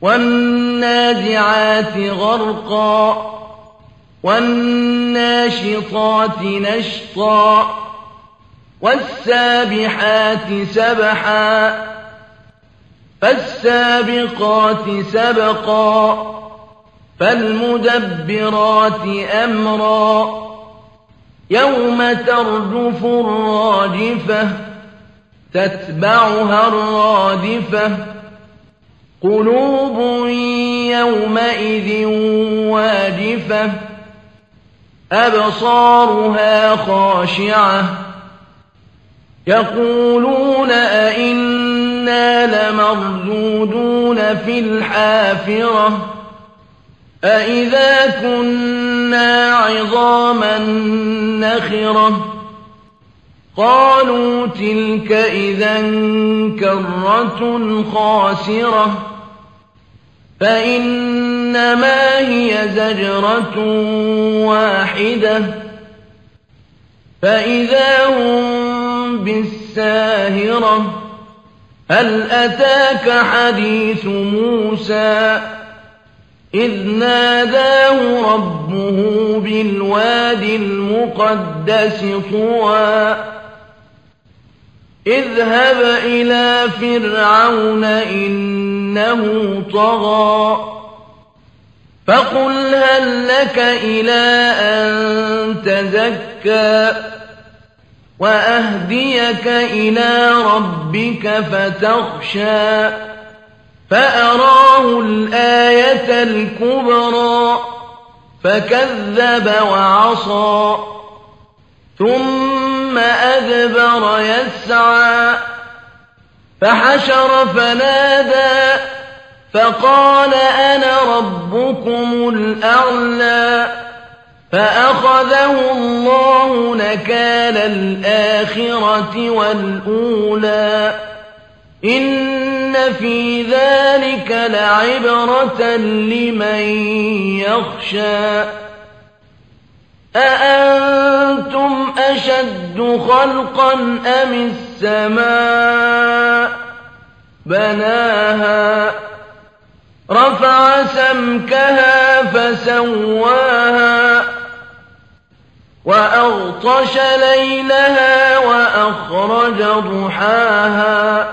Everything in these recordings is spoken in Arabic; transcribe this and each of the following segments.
وَالنَّازِعَاتِ غَرْقًا وَالنَّاشِطَاتِ نَشْطًا وَالسَّابِحَاتِ سَبْحًا فَالسَّابِقَاتِ سَبْقًا فَالْمُدَبِّرَاتِ أَمْرًا يَوْمَ تَرْجُفُ الرَّاجِفَةُ تَتْبَعُهَا الرَّادِفَةُ قُلُوبٌ يَوْمَئِذٍ وَاجِفَةٌ أَبْصَارُهَا خَاشِعَةٌ يَقُولُونَ أَإِنَّا لَمَرْدُودُونَ فِي الْحَافِرَةِ أَإِذَا كُنَّا عِظَامًا نَّخِرَةً قَالُوا تِلْكَ إِذًا كَرَّةٌ خَاسِرَةٌ فَإِنَّمَا هِيَ زَجْرَةٌ وَاحِدَةٌ فَإِذَا هُم بِالسَّاهِرَةِ هَلْ أَتَاكَ حَدِيثُ مُوسَىٰ إِذْ نَادَاهُ رَبُّهُ بِالْوَادِ الْمُقَدَّسِ طُوًى اذْهَبْ إِلَىٰ فِرْعَوْنَ إِنَّهُ طَغَىٰ فَقُلْ هَل لَّكَ إِلَىٰ أَن تَزَكَّىٰ وَأَهْدِيَكَ إِلَىٰ رَبِّكَ فَتَخْشَىٰ فَأَرَاهُ الْآيَةَ الْكُبْرَىٰ فَكَذَّبَ وَعَصَىٰ ثُمَّ أَدْبَرَ يَسْعَىٰ فَحَشَرَ فَنَادَىٰ فَقَالَ أَنَا رَبُّكُمُ الْأَعْلَىٰ فَأَخَذَهُ اللَّهُ نَكَالَ الْآخِرَةِ وَالْأُولَىٰ إِنَّ فِي ذَٰلِكَ لَعِبْرَةً لِّمَن يَخْشَىٰ أَأَنتُمْ أَشَدُّ خَلْقًا أَمِ السَّمَاءُ بَنَاهَا رَفَعَ سَمْكَهَا فَسَوَّاهَا وَأَغْطَشَ لَيْلَهَا وَأَخْرَجَ ضُحَاهَا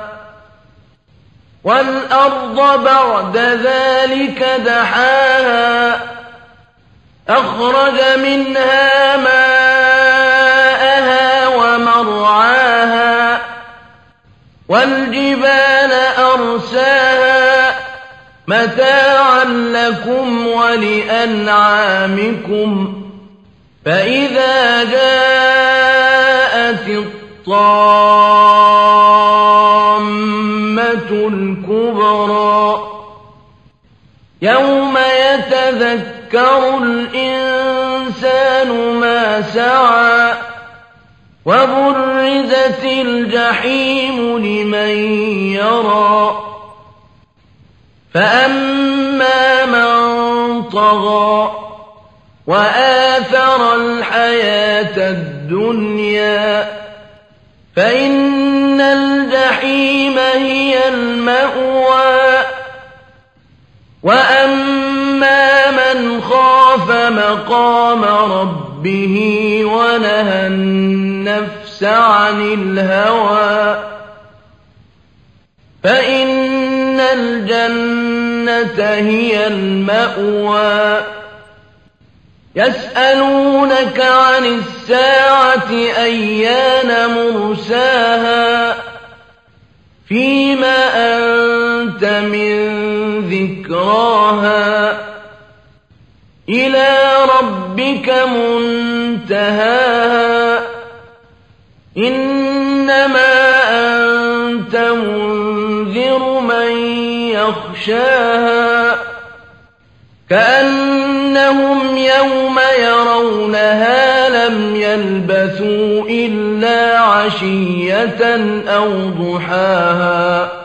وَالْأَرْضَ بَعْدَ ذَٰلِكَ دَحَاهَا أَخْرَجَ مِنْهَا مَاءَهَا وَمَرْعَاهَا وَالْجِبَالَ أَرْسَاهَا مَتَاعًا لَّكُمْ وَلِأَنْعَامِكُمْ فَإِذَا جَاءَتِ الطَّامَّةُ الْكُبْرَىٰ يَوْمَ يَتَذَكَّرُ الْإِنسَانُ مَا سَعَىٰ وَبُرِّزَتِ الْجَحِيمُ لِمَن يَرَىٰ فَأَمَّا مَن طَغَىٰ وَآثَرَ الْحَيَاةَ الدُّنْيَا فَإِنَّ الْجَحِيمَ هِيَ الْمَأْوَىٰ وَأَمَّا مَنْ خَافَ مَقَامَ رَبِّهِ وَنَهَى النَّفْسَ عَنِ الْهَوَىٰ فَإِنَّ الْجَنَّةَ هِيَ الْمَأْوَىٰ يَسْأَلُونَكَ عَنِ السَّاعَةِ أَيَّانَ مُرْسَاهَا فِيمَ أَنتَ مِن ذِكْرَاهَا إِلَىٰ رَبِّكَ مُنتَهَاهَا إِنَّمَا أَنتَ مُنذِرُ مَن يَخْشَاهَا كَأَنَّهُمْ يَوْمَ يَرَوْنَهَا لَمْ يَلْبَثُوا إِلَّا عَشِيَّةً أَوْ ضُحَاهَا